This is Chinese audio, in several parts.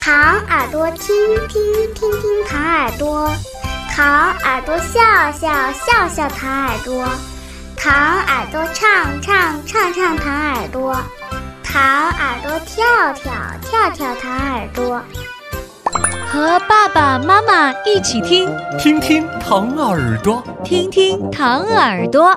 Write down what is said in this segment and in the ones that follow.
糖耳朵听听听听糖耳朵，糖耳朵笑笑笑笑糖耳朵，糖耳朵唱唱唱唱糖耳朵，糖耳朵跳跳跳跳糖耳朵。 和爸爸妈妈一起听， 听听糖耳朵， 听听糖耳朵。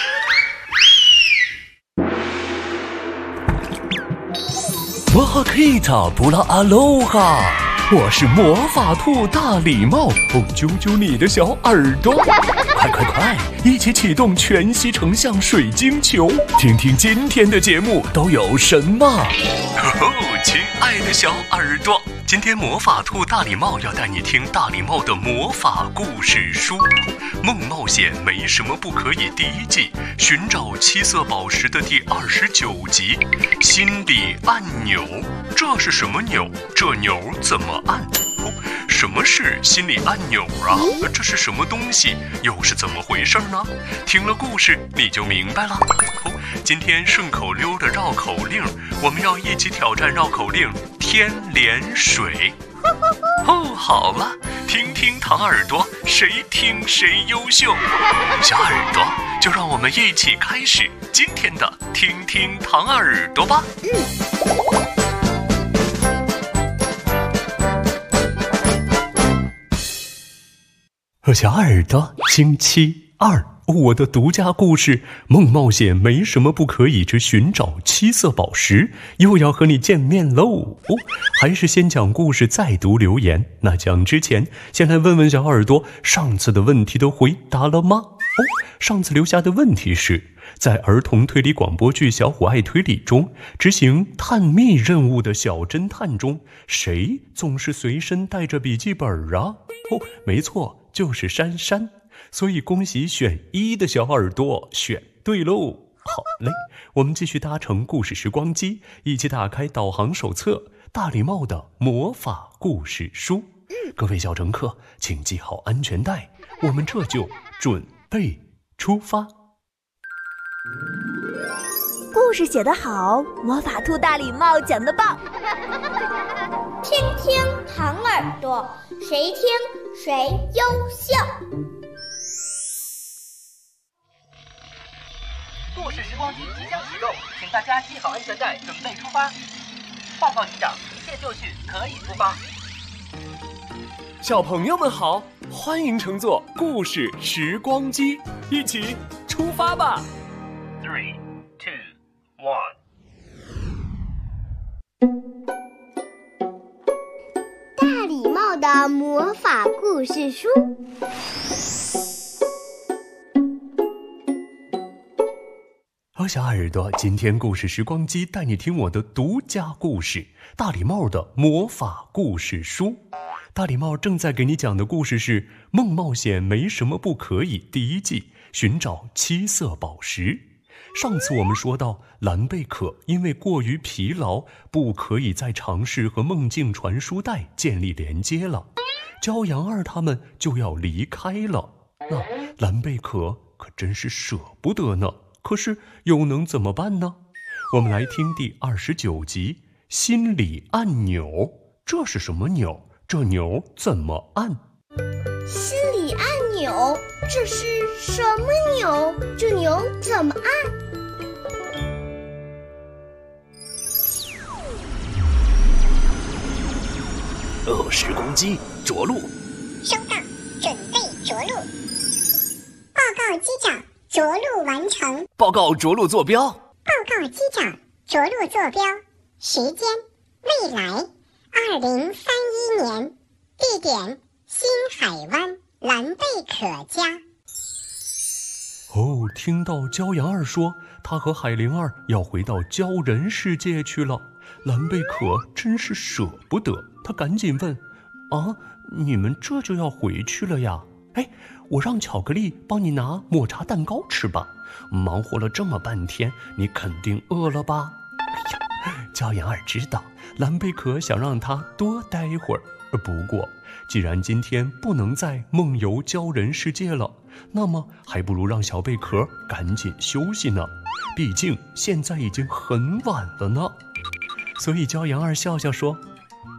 哇哈 Kita 布拉阿罗哈，我是魔法兔大礼帽，揪揪你的小耳朵，快快快，一起启动全息成像水晶球，听听今天的节目都有什么。亲爱的小耳朵，今天魔法兔大礼帽要带你听大礼帽的魔法故事书《梦冒险没什么不可以》第1季寻找7色宝石的第29集心理按钮。这是什么钮？这钮怎么按？什么是心理按钮啊？这是什么东西？又是怎么回事呢？听了故事你就明白了。今天顺口溜的绕口令，我们要一起挑战绕口令天连水。好了，听听糖耳朵，谁听谁优秀。小耳朵，就让我们一起开始今天的听听糖耳朵吧。小耳朵，星期2，我的独家故事《梦冒险没什么不可以之寻找7色宝石》又要和你见面喽。还是先讲故事再读留言。那讲之前，先来问问小耳朵，上次的问题都回答了吗？上次留下的问题是，在儿童推理广播剧《小虎爱推理》中，执行探秘任务的小侦探中，谁总是随身带着笔记本啊？没错，就是珊珊。所以恭喜选1的小耳朵选对喽。好嘞，我们继续搭乘故事时光机，一起打开导航手册大礼帽的魔法故事书。各位小乘客，请系好安全带，我们这就准备出发。 故事写得好，魔法兔大礼帽讲得棒。 听听糖耳朵，谁听谁优秀。 故事时光机即将启动，请大家系好安全带，准备出发。报告机长，一切就绪，可以出发。 小朋友们好，欢迎乘坐故事时光机，一起出发吧。 3、2、1。 大礼帽的魔法故事书。 小耳朵，今天故事时光机带你听我的独家故事大礼帽的魔法故事书。大礼帽正在给你讲的故事是《梦冒险没什么不可以》第1季寻找7色宝石。上次我们说到，蓝贝可因为过于疲劳，不可以再尝试和梦境传输带建立连接了，骄阳二他们就要离开了。那蓝贝可可真是舍不得呢，可是又能怎么办呢？我们来听第29集心理按钮。这是什么钮？这钮怎么按？ 心理按钮，这是什么钮？这钮怎么按？ 时光机着陆。 收到，准备着陆。报告机长，着陆完成。 报告着陆坐标。 报告机长，着陆坐标。时间：未来，2031年。地点：新海湾蓝贝可家。 听到骄阳二说他和海灵儿要回到鲛人世界去了，蓝贝可真是舍不得，他赶紧问：你们这就要回去了呀？我让巧克力帮你拿抹茶蛋糕吃吧，忙活了这么半天，你肯定饿了吧？骄阳二知道蓝贝可想让他多待一会儿，不过既然今天不能再梦游鲛人世界了，那么还不如让小贝壳赶紧休息呢，毕竟现在已经很晚了呢。所以骄阳二笑笑说：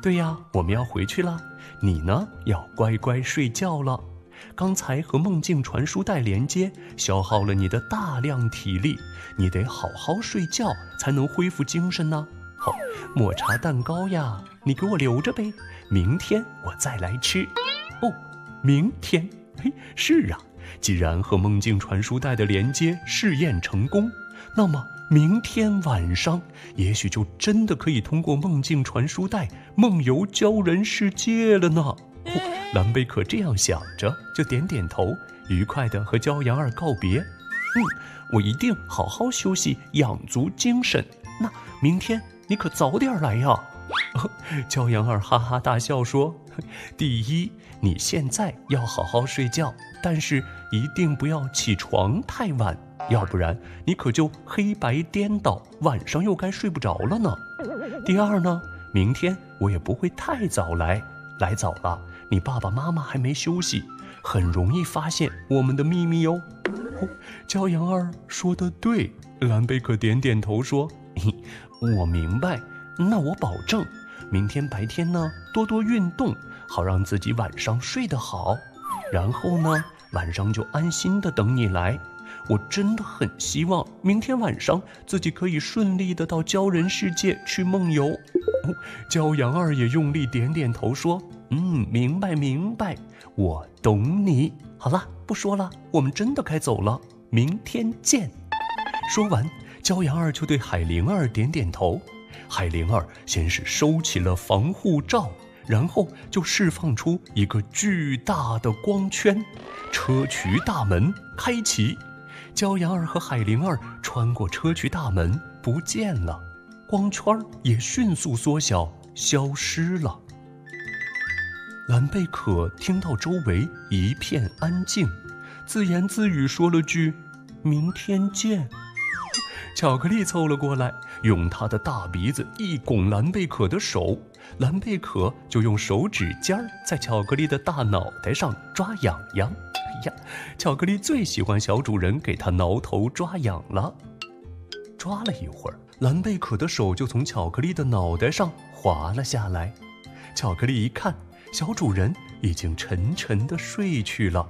对呀，我们要回去了，你呢要乖乖睡觉了。刚才和梦境传输带连接，消耗了你的大量体力，你得好好睡觉才能恢复精神呢。好，抹茶蛋糕呀，你给我留着呗，明天我再来吃。哦，明天？嘿，是啊，既然和梦境传输带的连接试验成功，那么明天晚上也许就真的可以通过梦境传输带梦游鲛人世界了呢。蓝贝可这样想着，就点点头，愉快地和骄阳儿告别。我一定好好休息，养足精神。那明天你可早点来呀。骄阳儿哈哈大笑说，第一，你现在要好好睡觉，但是一定不要起床太晚，要不然你可就黑白颠倒，晚上又该睡不着了呢。第二呢，明天我也不会太早来，来早了你爸爸妈妈还没休息，很容易发现我们的秘密哦。骄阳儿说得对，蓝贝可点点头说，我明白，那我保证明天白天呢多多运动，好让自己晚上睡得好，然后呢晚上就安心的等你来。我真的很希望明天晚上自己可以顺利的到鲛人世界去梦游。骄阳儿也用力点点头说，明白明白，我懂你。好了，不说了，我们真的该走了，明天见。说完，骄阳儿就对海灵儿点点头。海灵儿先是收起了防护罩，然后就释放出一个巨大的光圈，车渠大门开启。骄阳儿和海灵儿穿过车渠大门不见了，光圈也迅速缩小消失了。蓝贝可听到周围一片安静，自言自语说了句明天见。巧克力凑了过来，用他的大鼻子一拱蓝贝可的手，蓝贝可就用手指尖在巧克力的大脑袋上抓痒痒。巧克力最喜欢小主人给他挠头抓痒了。抓了一会儿，蓝贝可的手就从巧克力的脑袋上滑了下来。巧克力一看，小主人已经沉沉地睡去了。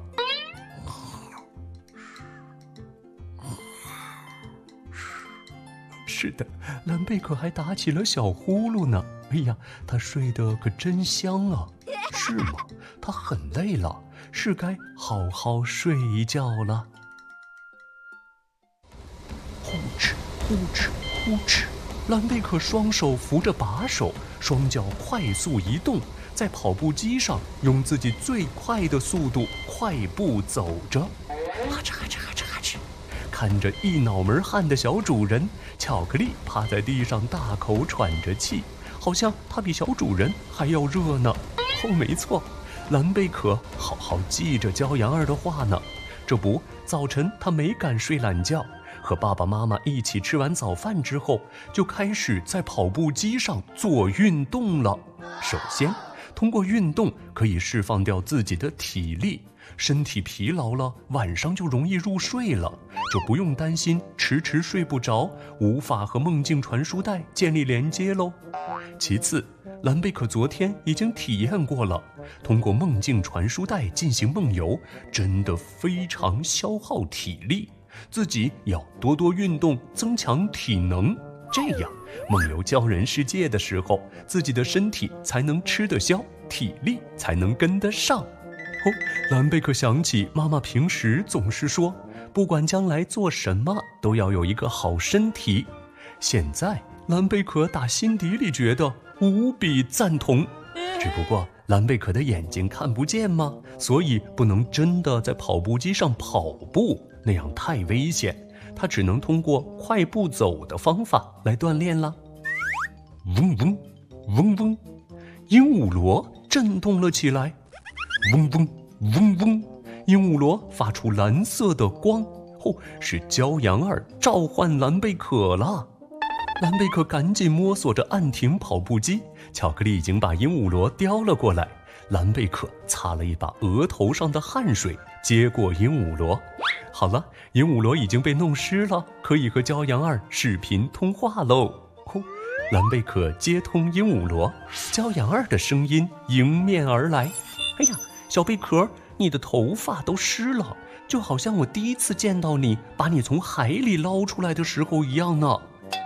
是的，蓝贝可还打起了小呼噜呢。哎呀，他睡得可真香啊！是吗？他很累了，是该好好睡一觉了。呼哧呼哧呼哧，蓝贝可双手扶着把手，双脚快速移动，在跑步机上用自己最快的速度快步走着。哈哧哈哧哈哧哈哧，看着一脑门汗的小主人，巧克力趴在地上大口喘着气，好像他比小主人还要热呢。没错，蓝贝可好好记着骄阳儿的话呢。这不，早晨他没敢睡懒觉，和爸爸妈妈一起吃完早饭之后，就开始在跑步机上做运动了。首先，通过运动可以释放掉自己的体力，身体疲劳了，晚上就容易入睡了，就不用担心迟迟睡不着，无法和梦境传输带建立连接喽。其次，蓝贝可昨天已经体验过了，通过梦境传输带进行梦游，真的非常消耗体力，自己要多多运动，增强体能，这样梦游鲛人世界的时候，自己的身体才能吃得消，体力才能跟得上。蓝贝可想起妈妈平时总是说，不管将来做什么，都要有一个好身体。现在蓝贝可打心底里觉得无比赞同，只不过蓝贝可的眼睛看不见吗？所以不能真的在跑步机上跑步，那样太危险。他只能通过快步走的方法来锻炼了。嗡嗡嗡嗡，鹦鹉螺震动了起来。嗡嗡嗡嗡，鹦鹉螺发出蓝色的光。是骄阳儿召唤蓝贝可了。蓝贝可赶紧摸索着按停跑步机，巧克力已经把鹦鹉螺叼了过来。蓝贝可擦了一把额头上的汗水，接过鹦鹉螺。好了，鹦鹉螺已经被弄湿了，可以和骄阳儿视频通话喽。 蓝贝壳接通鹦鹉螺，骄阳儿的声音迎面而来。哎呀，小贝壳，你的头发都湿了，就好像我第一次见到你把你从海里捞出来的时候一样呢。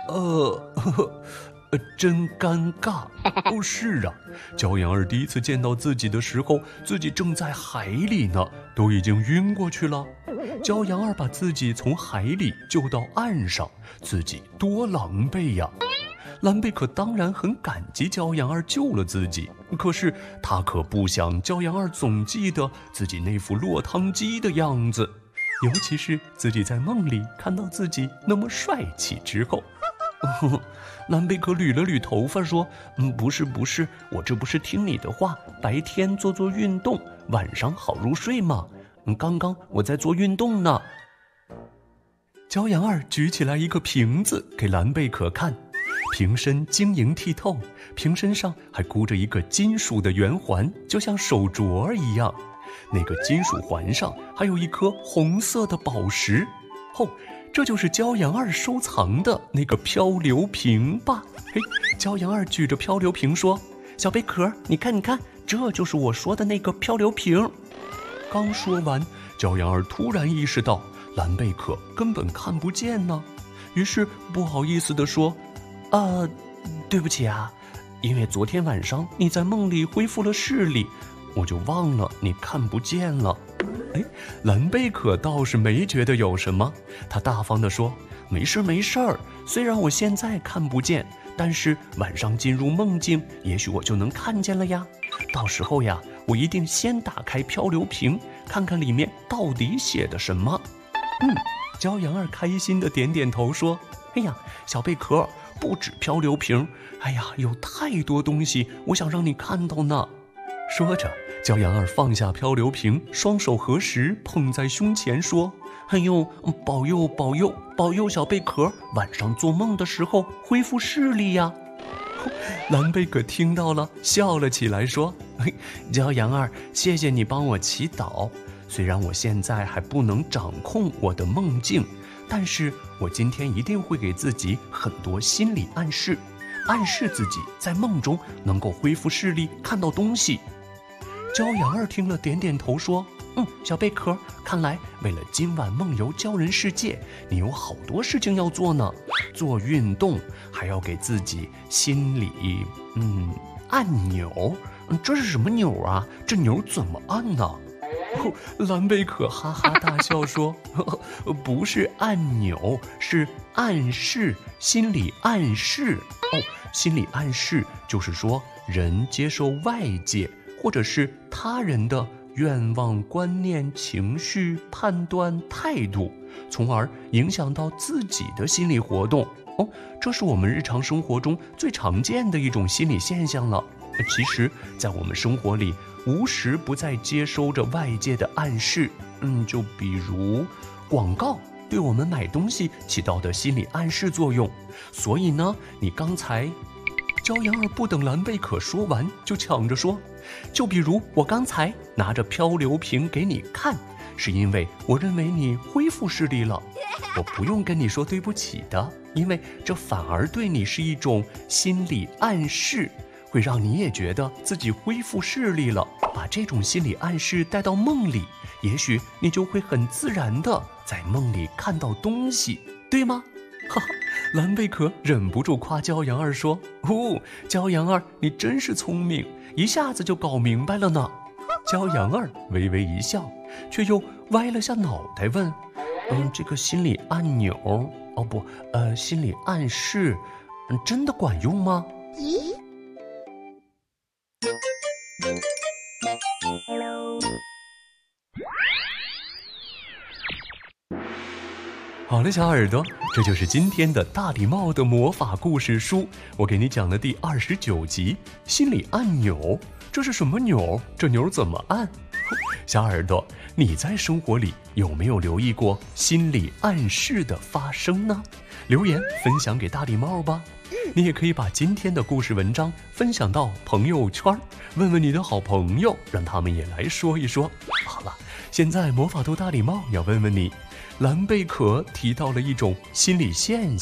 真尴尬。哦，是啊，骄阳儿第一次见到自己的时候，自己正在海里呢，都已经晕过去了。骄阳儿把自己从海里救到岸上，自己多狼狈呀。蓝贝壳当然很感激骄阳儿救了自己，可是他可不想骄阳儿总记得自己那副落汤鸡的样子，尤其是自己在梦里看到自己那么帅气之后。蓝贝壳捋了捋头发说，不是，我这不是听你的话，白天做运动，晚上好入睡吗？刚刚我在做运动呢。骄阳儿举起来一个瓶子给蓝贝壳看，瓶身晶莹剔透，瓶身上还箍着一个金属的圆环，就像手镯一样。那个金属环上还有一颗红色的宝石。这就是骄阳儿收藏的那个漂流瓶吧？嘿，骄阳儿举着漂流瓶说：“小贝壳，你看，这就是我说的那个漂流瓶。”刚说完，骄阳儿突然意识到蓝贝壳根本看不见呢，于是不好意思地说：“对不起啊，因为昨天晚上你在梦里恢复了视力，我就忘了你看不见了。”蓝贝壳倒是没觉得有什么，他大方地说：“没事儿，虽然我现在看不见，但是晚上进入梦境，也许我就能看见了呀。到时候呀，我一定先打开漂流瓶，看看里面到底写的什么。”骄阳儿开心地点点头说：“哎呀，小贝壳，不止漂流瓶，哎呀，有太多东西我想让你看到呢。”说着，骄阳儿放下漂流瓶，双手合十捧在胸前说：“哎呦，保佑小贝壳晚上做梦的时候恢复视力呀！”蓝贝壳听到了，笑了起来说：“骄阳儿，谢谢你帮我祈祷。虽然我现在还不能掌控我的梦境，但是我今天一定会给自己很多心理暗示，暗示自己在梦中能够恢复视力，看到东西。”骄阳儿听了点点头说：“小贝壳，看来为了今晚梦游鲛人世界，你有好多事情要做呢。做运动，还要给自己心理按钮。这是什么钮啊？这钮怎么按呢？”蓝贝壳哈哈大笑说：“不是按钮，是暗示，心理暗示。心理暗示就是说人接受外界或者是他人的愿望、观念、情绪、判断、态度，从而影响到自己的心理活动。这是我们日常生活中最常见的一种心理现象了。其实，在我们生活里，无时不在接收着外界的暗示。就比如广告对我们买东西起到的心理暗示作用。所以呢，你刚才……骄阳儿不等蓝贝壳说完，就抢着说：“就比如我刚才拿着漂流瓶给你看，是因为我认为你恢复视力了。我不用跟你说对不起的，因为这反而对你是一种心理暗示，会让你也觉得自己恢复视力了。把这种心理暗示带到梦里，也许你就会很自然的在梦里看到东西，对吗？”哈哈，蓝贝壳忍不住夸骄阳儿说：“骄阳儿，你真是聪明，一下子就搞明白了呢。”骄阳儿微微一笑，却又歪了下脑袋问：“这个心理按钮，心理暗示，真的管用吗？” 咦？ 好了，小耳朵，这就是今天的大礼帽的魔法故事书，我给你讲的第29集心理按钮。这是什么钮？这钮怎么按？小耳朵，你在生活里有没有留意过心理暗示的发生呢？留言分享给大礼帽吧。你也可以把今天的故事文章分享到朋友圈，问问你的好朋友，让他们也来说一说。好了，现在魔法兔大礼帽要问问你，蓝贝壳提到了一种心理现象，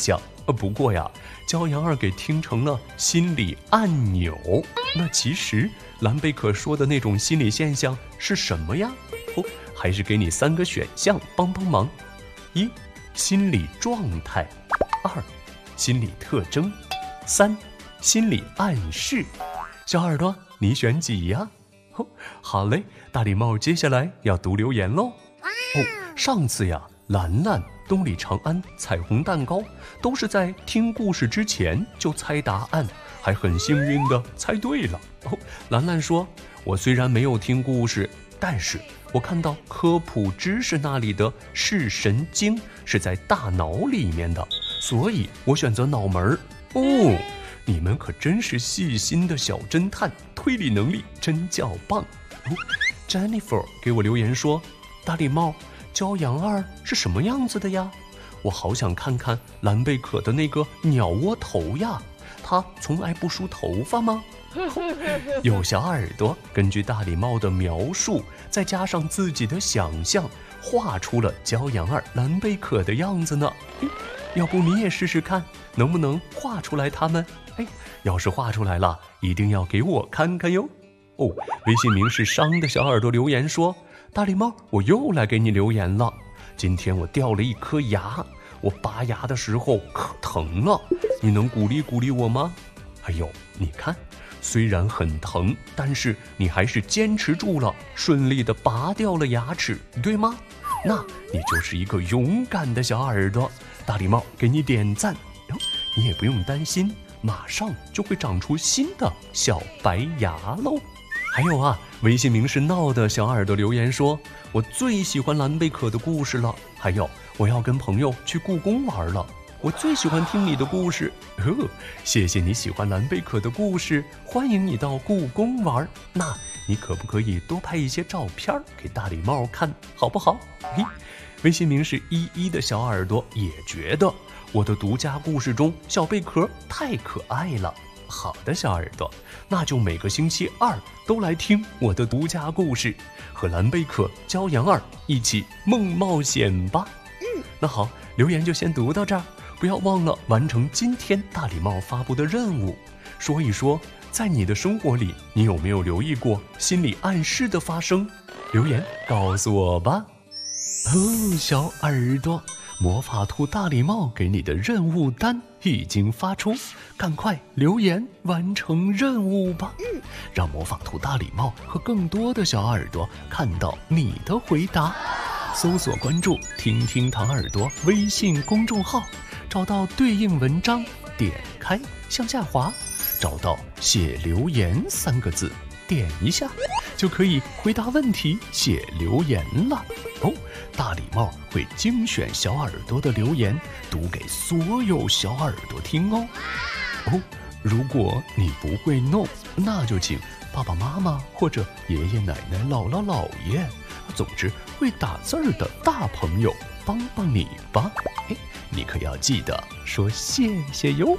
不过呀，骄阳儿给听成了心理按钮。那其实蓝贝可说的那种心理现象是什么呀？还是给你3个选项帮帮忙。1. 心理状态。2. 心理特征。3. 心理暗示。小耳朵，你选几呀？好嘞，大礼帽接下来要读留言喽。上次呀，兰兰、东里长安、彩虹蛋糕都是在听故事之前就猜答案，还很幸运的猜对了。兰兰说，我虽然没有听故事，但是我看到科普知识那里的视神经是在大脑里面的，所以我选择脑门儿。你们可真是细心的小侦探，推理能力真叫棒。Jennifer 给我留言说，大礼帽，骄阳儿是什么样子的呀？我好想看看蓝贝可的那个鸟窝头呀，他从来不梳头发吗？有小耳朵根据大礼帽的描述，再加上自己的想象，画出了骄阳儿蓝贝可的样子呢。要不你也试试看，能不能画出来他们？要是画出来了，一定要给我看看哟。微信名是伤的小耳朵留言说，大礼帽，我又来给你留言了。今天我掉了一颗牙，我拔牙的时候可疼了，你能鼓励鼓励我吗？你看，虽然很疼，但是你还是坚持住了，顺利的拔掉了牙齿，对吗？那你就是一个勇敢的小耳朵，大礼帽给你点赞。你也不用担心，马上就会长出新的小白牙喽。还有啊，微信名是闹的小耳朵留言说，我最喜欢蓝贝可的故事了，还有我要跟朋友去故宫玩了，我最喜欢听你的故事。谢谢你喜欢蓝贝可的故事，欢迎你到故宫玩。那你可不可以多拍一些照片给大礼帽看，好不好？微信名是11的小耳朵也觉得我的独家故事中小贝壳太可爱了。好的，小耳朵，那就每个星期2都来听我的独家故事，和蓝贝可、骄阳儿一起梦冒险吧。那好，留言就先读到这儿，不要忘了完成今天大礼帽发布的任务，说一说在你的生活里，你有没有留意过心理暗示的发生？留言告诉我吧。小耳朵，魔法兔大礼帽给你的任务单已经发出，赶快留言完成任务吧。让魔法兔大礼帽和更多的小耳朵看到你的回答。搜索关注听听糖耳朵微信公众号，找到对应文章，点开向下滑，找到写留言3个字，点一下就可以回答问题写留言了。大礼帽会精选小耳朵的留言，读给所有小耳朵听哦。如果你不会弄，那就请爸爸妈妈或者爷爷奶奶、姥姥姥爷，总之会打字儿的大朋友帮帮你吧。你可要记得说谢谢哟。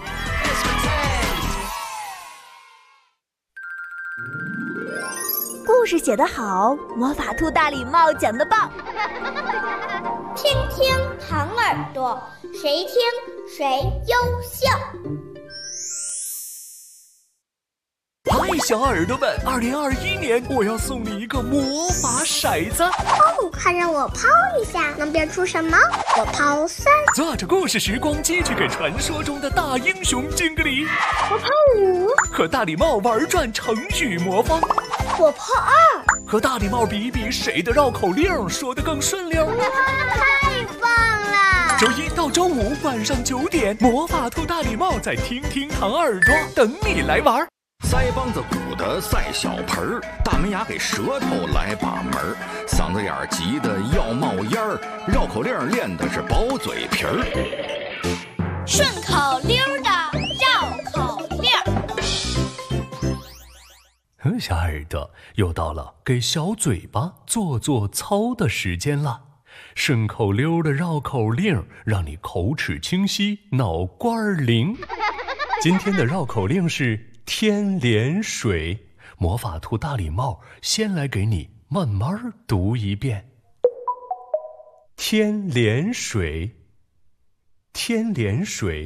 故事写得好，魔法兔大礼帽讲得棒。 听听糖耳朵，谁听谁优秀。 嗨，小耳朵们，2021年我要送你一个魔法骰子。 快让我抛一下，能变出什么？我抛3。 坐着故事时光机去给传说中的大英雄敬个礼。 我抛5。 和大礼帽玩转成语魔方。 我抛2。 和大礼帽比一比谁的绕口令说得更顺溜。 太棒了！ 周1到周5晚上9点，魔法兔大礼帽在听听糖耳朵等你来玩。 腮帮子鼓的赛小盆儿，大门牙给舌头来把门儿，嗓子眼儿急得要冒烟儿，绕口令练的是薄嘴皮儿。 顺口溜的绕口令。 小耳朵，又到了给小嘴巴做做操的时间了。顺口溜的绕口令，让你口齿清晰，脑瓜灵。今天的绕口令是天连水，魔法兔大礼帽先来给你慢慢读一遍。天连水，天连水，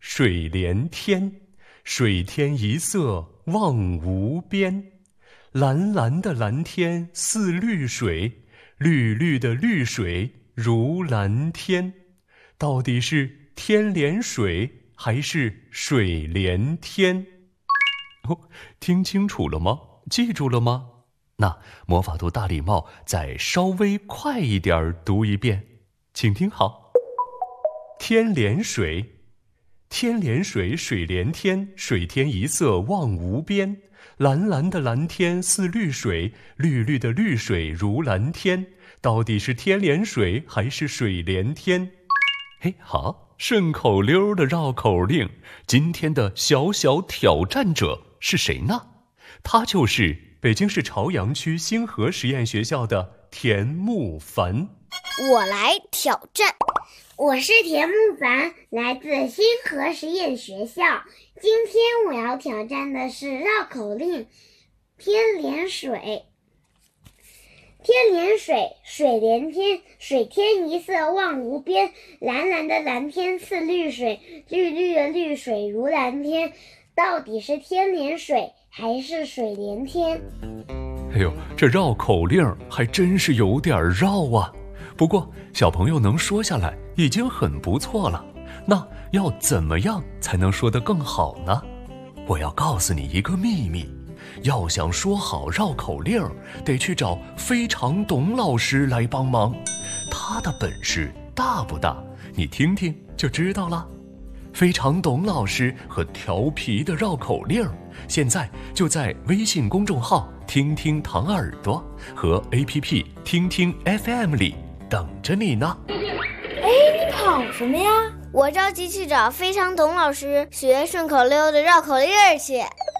水连天，水天一色望无边。蓝蓝的蓝天似绿水，绿绿的绿水如蓝天。到底是天连水还是水连天？听清楚了吗？记住了吗？那魔法兔大礼帽再稍微快一点读一遍，请听好。天连水，天连水，水连天，水天一色望无边。蓝蓝的蓝天似绿水，绿绿的绿水如蓝天。到底是天连水还是水连天？好，顺口溜的绕口令，今天的小小挑战者是谁呢？他就是北京市朝阳区星河实验学校的田木凡。 我来挑战。我是田木凡，来自星河实验学校。今天我要挑战的是绕口令天连水。天连水，水连天，水天一色望无边。蓝蓝的蓝天似绿水，绿绿的绿水如蓝天。到底是天连水还是水连天？ 这绕口令还真是有点绕啊。不过小朋友能说下来已经很不错了。那要怎么样才能说得更好呢？我要告诉你一个秘密，要想说好绕口令，得去找非常董老师来帮忙。他的本事大不大？你听听就知道了。非常董老师和调皮的绕口令，现在就在微信公众号听听糖耳朵和 APP 听听 FM 里等着你呢。 你跑什么呀？我着急去找非常董老师学顺口溜的绕口令去。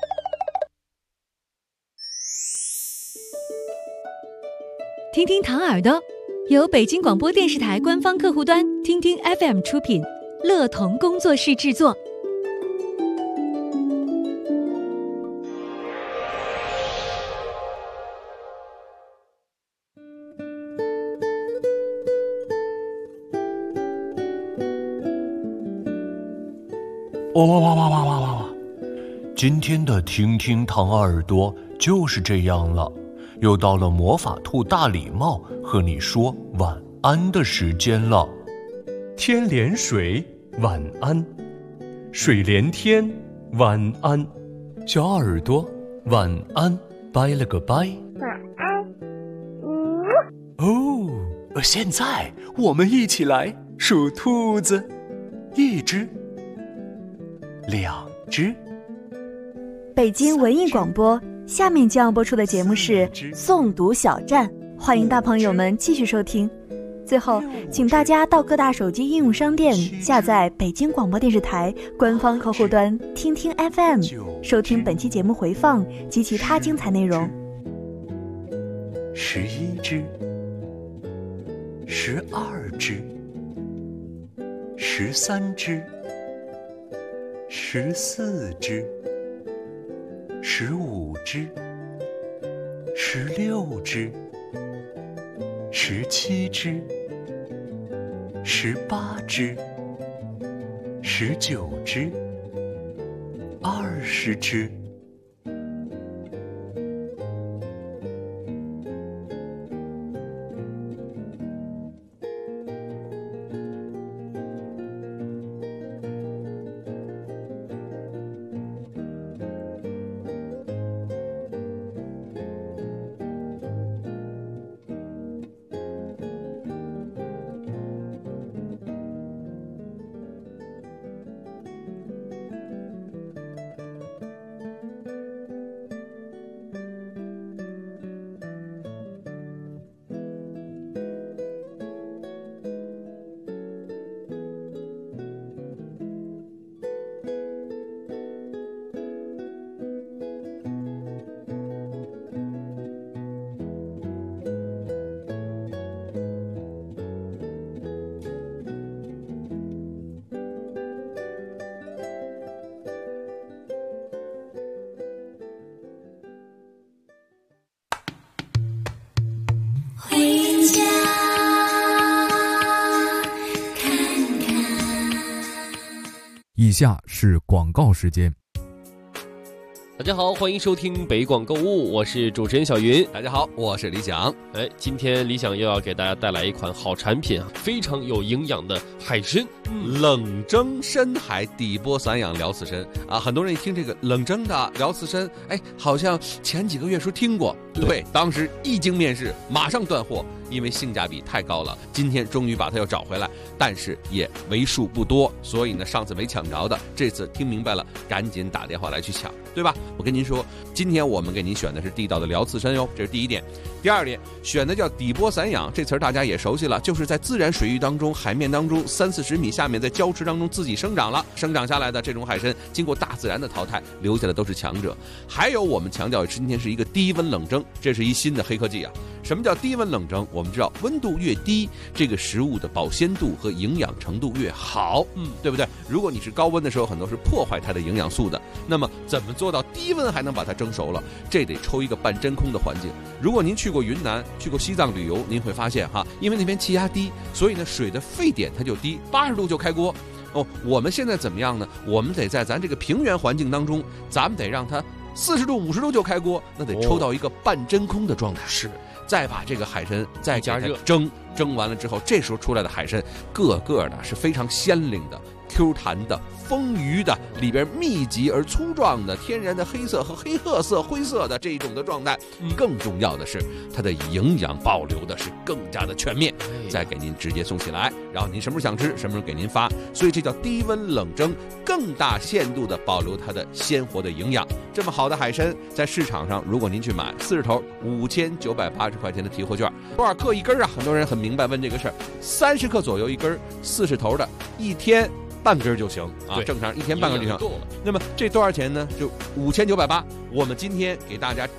听听糖耳朵由北京广播电视台官方客户端听听 FM 出品，乐童工作室制作。 哇！今天的听听糖耳朵就是这样了，又到了魔法兔大礼帽和你说晚安的时间了。天连水，晚安；水连天，晚安。小耳朵，晚安，拜了个拜。 晚安。 现在我们一起来数兔子，1只，2只。 北京文艺广播，下面将要播出的节目是诵读小站，欢迎大朋友们继续收听。最后，请大家到各大手机应用商店下载北京广播电视台官方客户端听听 FM， 收听本期节目回放及其他精彩内容。 11只，12只，13只，14只，15只，16只，17只，18只，19只，20只。 以下是广告时间。 大家好，欢迎收听北广购物，我是主持人小云。 大家好，我是李想。 今天李想又要给大家带来一款好产品啊，非常有营养的海参， 冷蒸深海底波散养辽刺参啊，很多人一听这个冷蒸的辽刺参，好像前几个月时候听过，对，当时一经面世，马上断货，因为性价比太高了。今天终于把它又找回来，但是也为数不多，所以呢，上次没抢着的，这次听明白了，赶紧打电话来去抢，对吧？我跟您说，今天我们给您选的是地道的辽刺参哟，这是第一点。第二点，选的叫底波散养，这词儿大家也熟悉了，就是在自然水域当中、海面当中30-40米下面，在礁池当中自己生长下来的这种海参，经过大自然的淘汰，留下的都是强者。还有我们强调今天是一个低温冷蒸，这是一新的黑科技啊。什么叫低温冷蒸？我们知道温度越低，这个食物的保鲜度和营养程度越好，对不对？如果你是高温的时候，很多是破坏它的营养素的。那么怎么做到低温还能把它蒸熟了？这得抽一个半真空的环境。如果您去过云南、去过西藏旅游，您会发现因为那边气压低，所以呢水的沸点它就低，80度就开锅。我们现在怎么样呢？我们得在咱这个平原环境当中，咱们得让它40度、50度就开锅，那得抽到一个半真空的状态。是。再把这个海参再加热蒸完了之后，这时候出来的海参个个的是非常鲜灵的、Q 弹的、丰腴的，里边密集而粗壮的天然的黑色和黑褐色、灰色的这一种的状态。更重要的是，它的营养保留的是更加的全面，再给您直接送起来，然后您什么时候想吃，什么时候给您发。所以这叫低温冷蒸，更大限度的保留它的鲜活的营养。这么好的海参，在市场上，如果您去买40头5980块钱的提货券，多少克一根啊？很多人很明白问这个事儿，30克左右一根，40头的，一天半根就行啊，正常一天半根就行。那么这多少钱呢？就5980，我们今天给大家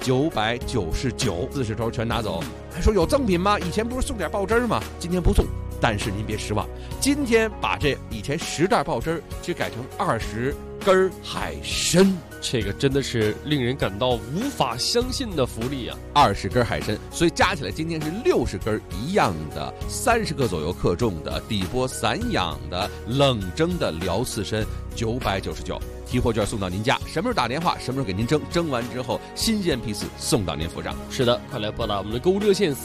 999，40头全拿走。还说有赠品吗？以前不是送点爆汁吗？今天不送。但是您别失望，今天把这以前10袋爆汁就改成20根海参， 这个真的是令人感到无法相信的福利啊 ！20根海参，所以加起来今天是60根一样的，30克左右克重的底波散养的冷蒸的辽刺参，999。提货券送到您家，什么时候打电话，什么时候给您蒸完之后新鲜批次送到您府上。 是的，快来拨打我们的购物热线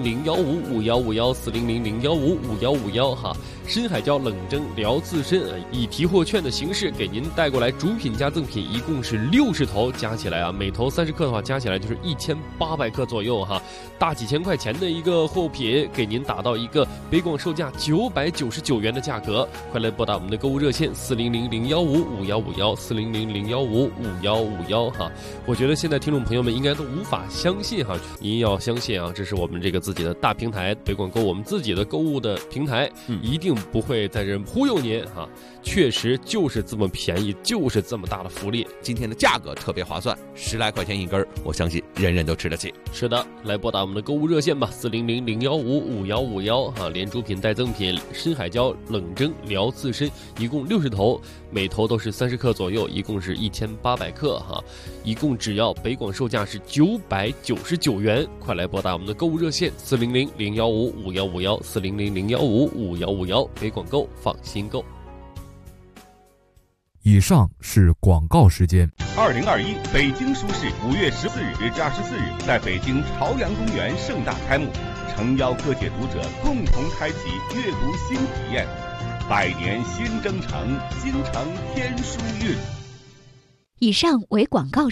400-015-5151，400-015-5151哈。深海椒冷蒸辽刺参以提货券的形式给您带过来，主品加赠品一共是60头，加起来每头30克的话，加起来就是1800克左右哈，大几千块钱的一个货品，给您打到一个北广售价999元的价格。快来拨打我们的购物热线400-015-5151，400-015-5151哈。我觉得现在听众朋友们应该都无法相信哈，您要相信啊，这是我们这个自己的大平台北广购，我们自己的购物的平台，一定不会在这忽悠您哈，确实就是这么便宜，就是这么大的福利。 今天的价格特别划算，10来块钱一根，我相信人人都吃得起。 是的，来拨打我们的购物热线吧，400-015-5151哈，连主品带赠品，深海椒冷蒸辽刺参一共60头，每头都是30克左右，一共是1800克哈，一共只要北广售价是999元。快来拨打我们的购物热线400-015-5151，400-015-5151，北广购放心购。 以上是广告时间。 2021北京书市5月14日至24日在北京朝阳公园盛大开幕，诚邀各界读者共同开启阅读新体验。百年新征程，京城天书韵。 以上为广告。